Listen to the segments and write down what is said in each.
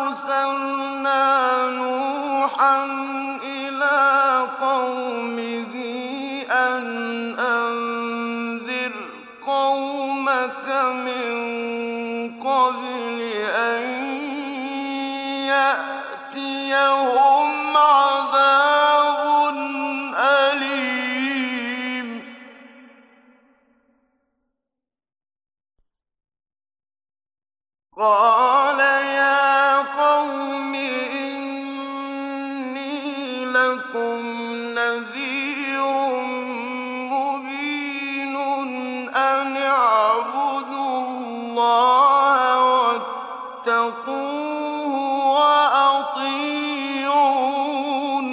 أَرْسَلْنَا نُوحًا إِلَىٰ قَوْمِهِ أَنْ أَنذِرْ قَوْمَكَ مِن قَبْلِ أَن يَأْتِيَهُمْ عَذَابٌ أَلِيمٌ قَالَ يَا قَوْمِ إِنِّي لَكُمْ نَذِيرٌ مُّبِينٌ أَنِ اعْبُدُوا اللَّهَ وَاتَّقُوهُ وَأَطِيعُونِ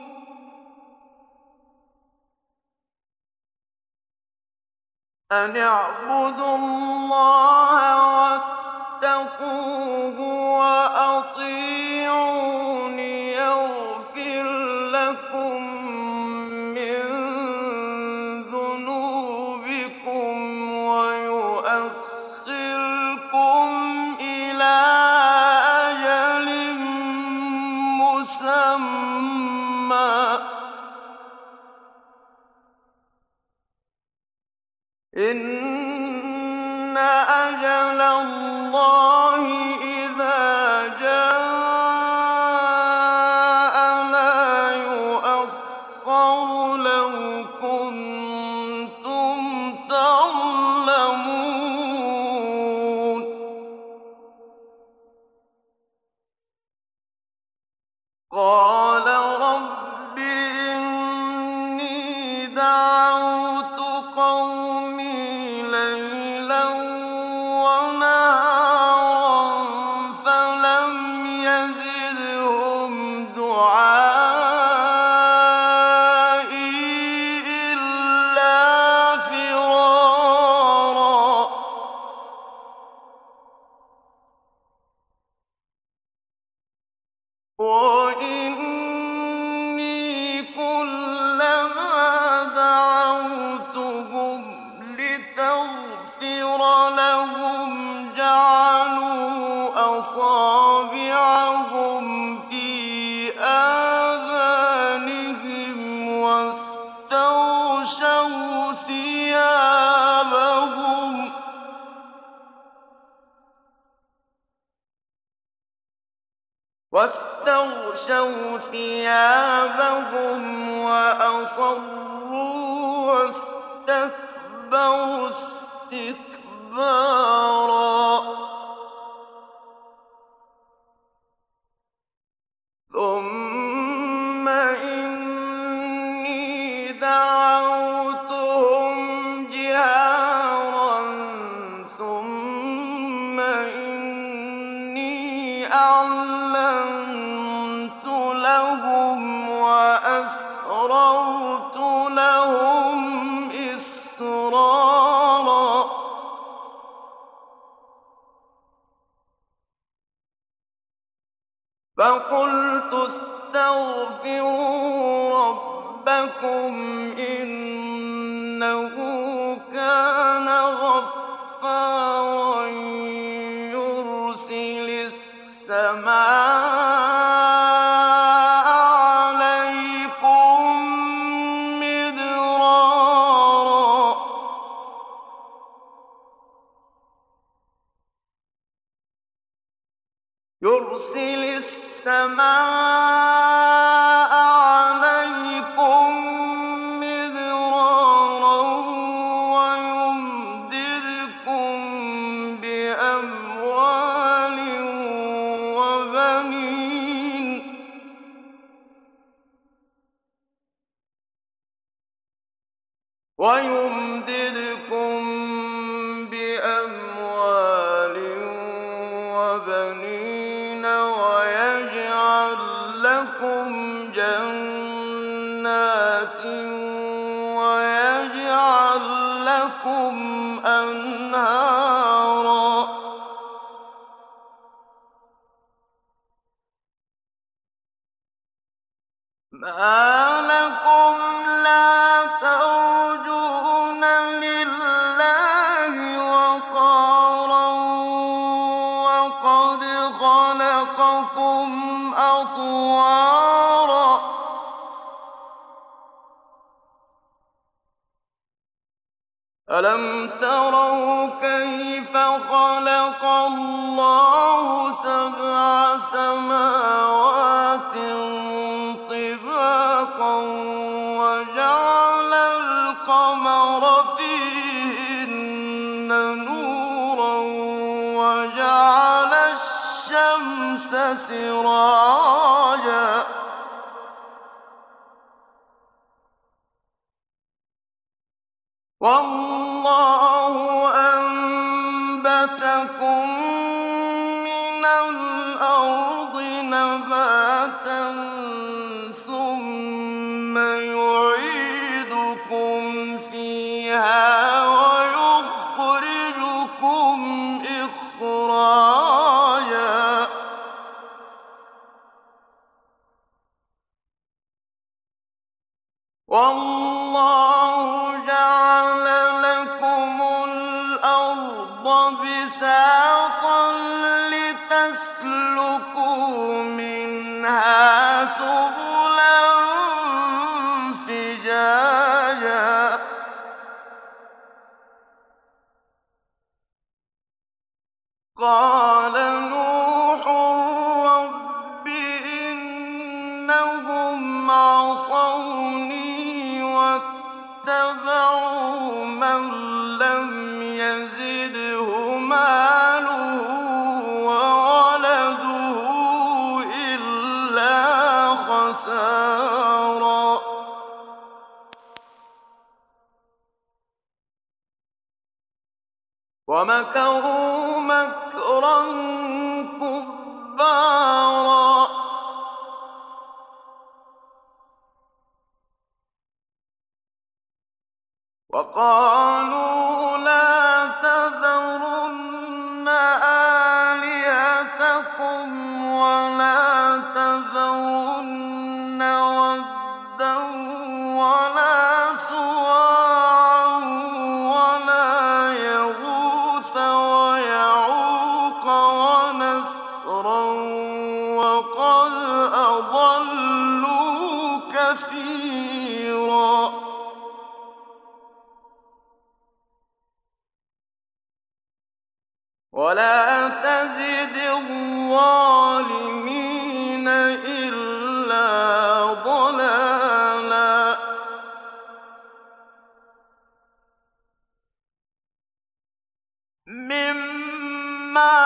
يَغْفِرْ لَكُم مِّن ذُنُوبِكُمْ وَيُؤَخِّرْكُمْ إِلَىٰ أَجَلٍ مُّسَمًّى ۚ إِنَّ أَجَلَ اللَّهِ إِذَا جَاءَ لَا يُؤَخَّرُ ۖ لَوْ كُنتُمْ تَعْلَمُونَ قَالَ رَبِّ إِنِّي دَعَوْتُ قَوْمِي لَيْلًا وَنَهَارًا فَلَمْ يَزِدْهُمْ دُعَائِي إِلَّا فِرَارًا وَإِنِّي كُلَّمَا دَعَوْتُهُمْ لِتَغْفِرَ لَهُمْ جَعَلُوا أَصَابِعَهُمْ فِي آذَانِهِمْ واستغشوا ثيابهم وأصروا واستكبروا اسْتِكْبَارًا ثُمَّ إِنِّي دَعَوْتُهُمْ جِهَارًا ثُمَّ إِنِّي أَعْلَنتُ لَهُمْ وَأَسْرَرْتُ لَهُمْ إِسْرَارًا فَقُلْتُ اسْتَغْفِرُوا رَبَّكُمْ إِنَّهُ كَانَ غَفَّارًا يُرْسِلِ السَّمَاءَ عَلَيْكُم مِّدْرَارًا وَيُمْدِدْكُم بِأَمْوَالٍ وَبَنِينَ وَيَجْعَل لَّكُمْ جَنَّاتٍ وَيَجْعَل لَّكُمْ أَنْهَارًا مَا لَكُمْ لَا تَرْجُونَ لِلَّهِ وَقَارًا وَقَدْ قد خلقكم أطوارا ألم تروا كيف خلق الله سبع سماوات طباقا وجعل القمر فيهن نورا وجعل الشمس سراجا والله أنبتكم من الأرض نباتا ثم يعيدكم فيها ويخرجكم إخراجا والله جعل لكم الأرض بساطا لتسلكوا منها سبلا فجاجا قال نوح رب إنهم عصوني واتبعوا من لم يزده ماله وولده إلا خسارا ومكروا مكرا كبارا وقالوا لا تذرن آلهتكم ولا تذرن ودا ولا سواعا ولا يغوث ويعوق ونسرا وقد أضلوا كثيرا ولا تزد الظالمين إلا ضلالا مما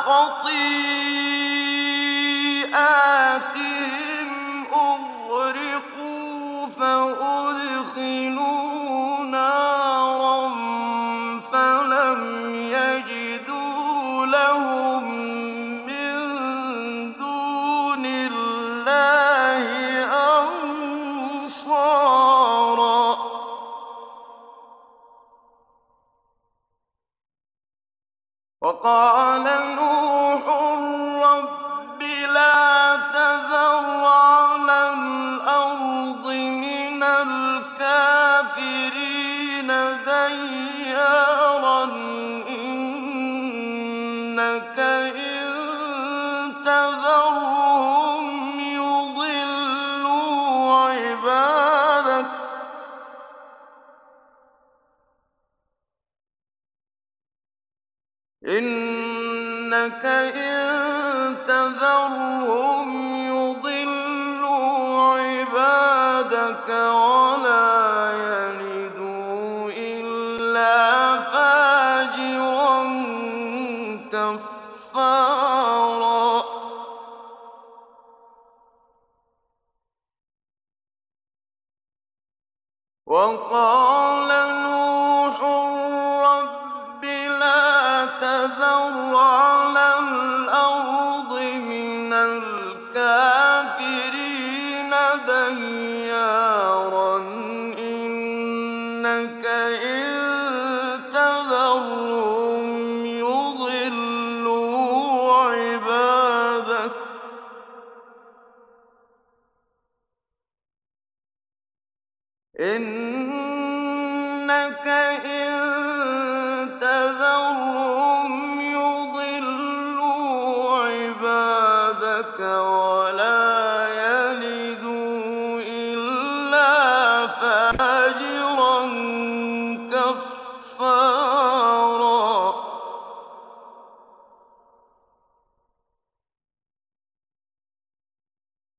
خطيئاتهم أغرقوا فأدخلوا نارا فلم يجدوا لهم من دون الله أنصارا وقال نوح رب لا تذر على الأرض من الكافرين ديارا إنك إن تذرهم يضلوا عبادك إنك إن تذرهم يضلوا عبادك ولا يلدوا إلا فاجرا كفارا وقال نوح رب لا تذر على الأرض من الكافرين ديارا إنك إن تذرهم يضلوا عبادك إنك إن تذرهم يضلوا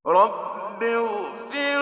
رب اغفر